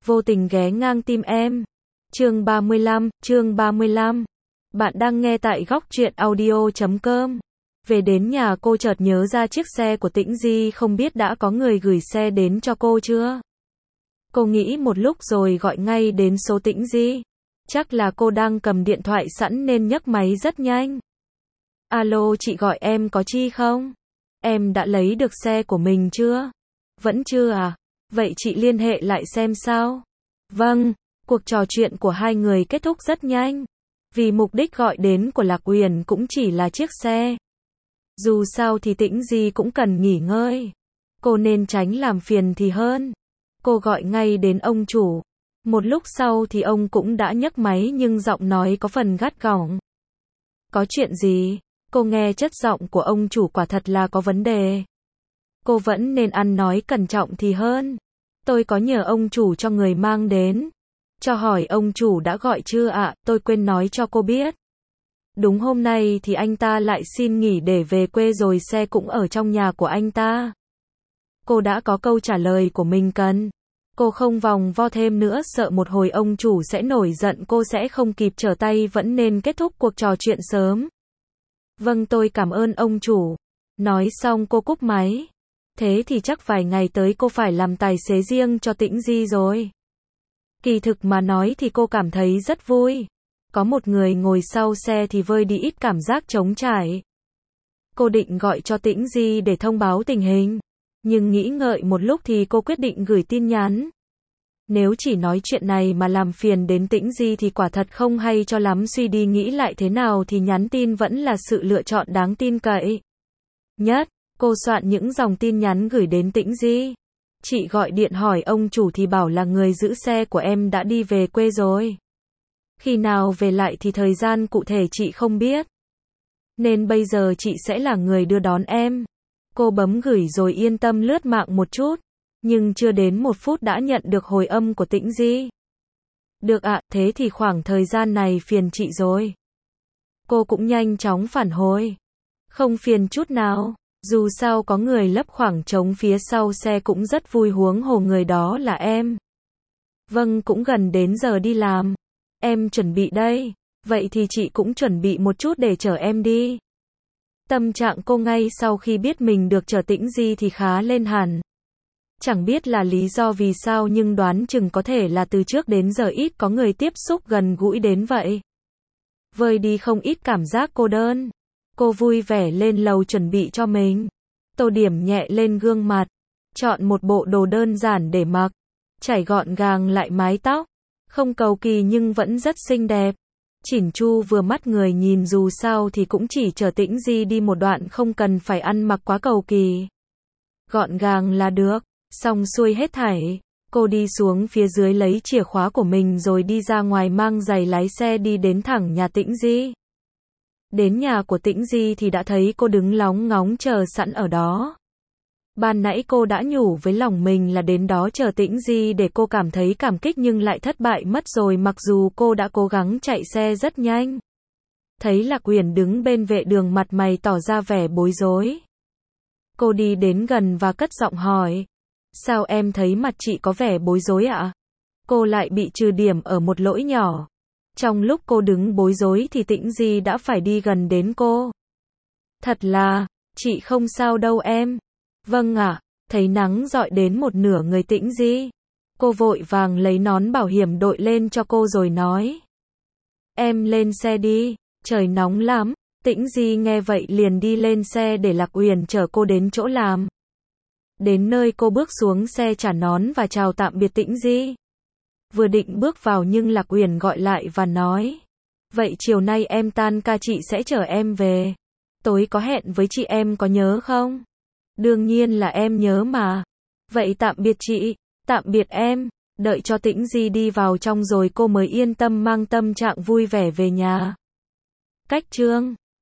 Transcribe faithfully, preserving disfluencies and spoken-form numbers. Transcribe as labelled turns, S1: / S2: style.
S1: vô tình ghé ngang tim em. Chương ba mươi lăm, chương ba mươi lăm. Bạn đang nghe tại góc truyện audio chấm com. Về đến nhà cô chợt nhớ ra chiếc xe của Tĩnh Di không biết đã có người gửi xe đến cho cô chưa. Cô nghĩ một lúc rồi gọi ngay đến số Tĩnh Di. Chắc là cô đang cầm điện thoại sẵn nên nhấc máy rất nhanh. Alo, chị gọi em có chi không? Em đã lấy được xe của mình chưa? Vẫn chưa à? Vậy chị liên hệ lại xem sao? Vâng, cuộc trò chuyện của hai người kết thúc rất nhanh. Vì mục đích gọi đến của Lạc Uyển cũng chỉ là chiếc xe. Dù sao thì Tĩnh Di cũng cần nghỉ ngơi. Cô nên tránh làm phiền thì hơn. Cô gọi ngay đến ông chủ. Một lúc sau thì ông cũng đã nhấc máy nhưng giọng nói có phần gắt gỏng. Có chuyện gì? Cô nghe chất giọng của ông chủ quả thật là có vấn đề. Cô vẫn nên ăn nói cẩn trọng thì hơn. Tôi có nhờ ông chủ cho người mang đến. Cho hỏi ông chủ đã gọi chưa ạ, à? Tôi quên nói cho cô biết. Đúng hôm nay thì anh ta lại xin nghỉ để về quê rồi, xe cũng ở trong nhà của anh ta. Cô đã có câu trả lời của mình cần. Cô không vòng vo thêm nữa, sợ một hồi ông chủ sẽ nổi giận cô sẽ không kịp trở tay, vẫn nên kết thúc cuộc trò chuyện sớm. Vâng, tôi cảm ơn ông chủ. Nói xong cô cúp máy. Thế thì chắc vài ngày tới cô phải làm tài xế riêng cho Tĩnh Di rồi. Kỳ thực mà nói thì cô cảm thấy rất vui. Có một người ngồi sau xe thì vơi đi ít cảm giác trống trải. Cô định gọi cho Tĩnh Di để thông báo tình hình. Nhưng nghĩ ngợi một lúc thì cô quyết định gửi tin nhắn. Nếu chỉ nói chuyện này mà làm phiền đến Tĩnh Di thì quả thật không hay cho lắm, suy đi nghĩ lại thế nào thì nhắn tin vẫn là sự lựa chọn đáng tin cậy nhất. Cô soạn những dòng tin nhắn gửi đến Tĩnh Di. Chị gọi điện hỏi ông chủ thì bảo là người giữ xe của em đã đi về quê rồi. Khi nào về lại thì thời gian cụ thể chị không biết. Nên bây giờ chị sẽ là người đưa đón em. Cô bấm gửi rồi yên tâm lướt mạng một chút. Nhưng chưa đến một phút đã nhận được hồi âm của Tĩnh Di. Được ạ, à, thế thì khoảng thời gian này phiền chị rồi. Cô cũng nhanh chóng phản hồi. Không phiền chút nào. Dù sao có người lấp khoảng trống phía sau xe cũng rất vui, huống hồ người đó là em. Vâng, cũng gần đến giờ đi làm. Em chuẩn bị đây. Vậy thì chị cũng chuẩn bị một chút để chở em đi. Tâm trạng cô ngay sau khi biết mình được chở Tĩnh Di thì khá lên hẳn. Chẳng biết là lý do vì sao nhưng đoán chừng có thể là từ trước đến giờ ít có người tiếp xúc gần gũi đến vậy. Vơi đi không ít cảm giác cô đơn. Cô vui vẻ lên lầu chuẩn bị cho mình. Tô điểm nhẹ lên gương mặt. Chọn một bộ đồ đơn giản để mặc. Chải gọn gàng lại mái tóc. Không cầu kỳ nhưng vẫn rất xinh đẹp. Chỉn chu vừa mắt người nhìn, dù sao thì cũng chỉ chở Tĩnh Di đi một đoạn, không cần phải ăn mặc quá cầu kỳ. Gọn gàng là được. Xong xuôi hết thảy. Cô đi xuống phía dưới lấy chìa khóa của mình rồi đi ra ngoài mang giày lái xe đi đến thẳng nhà Tĩnh Di. Đến nhà của Tĩnh Di thì đã thấy cô đứng lóng ngóng chờ sẵn ở đó. Ban nãy cô đã nhủ với lòng mình là đến đó chờ Tĩnh Di để cô cảm thấy cảm kích nhưng lại thất bại mất rồi, mặc dù cô đã cố gắng chạy xe rất nhanh. Thấy Lạc Uyển đứng bên vệ đường mặt mày tỏ ra vẻ bối rối. Cô đi đến gần và cất giọng hỏi. Sao em thấy mặt chị có vẻ bối rối ạ? Cô lại bị trừ điểm ở một lỗi nhỏ. Trong lúc cô đứng bối rối thì Tĩnh Di đã phải đi gần đến cô. Thật là, chị không sao đâu em. Vâng ạ, à, thấy nắng rọi đến một nửa người Tĩnh Di. Cô vội vàng lấy nón bảo hiểm đội lên cho cô rồi nói. Em lên xe đi, trời nóng lắm. Tĩnh Di nghe vậy liền đi lên xe để Lạc Uyển chở cô đến chỗ làm. Đến nơi cô bước xuống xe trả nón và chào tạm biệt Tĩnh Di. Vừa định bước vào nhưng Lạc Uyển gọi lại và nói. Vậy chiều nay em tan ca chị sẽ chở em về. Tối có hẹn với chị em có nhớ không? Đương nhiên là em nhớ mà. Vậy tạm biệt chị, tạm biệt em. Đợi cho Tĩnh Di đi vào trong rồi cô mới yên tâm mang tâm trạng vui vẻ về nhà. Cách chương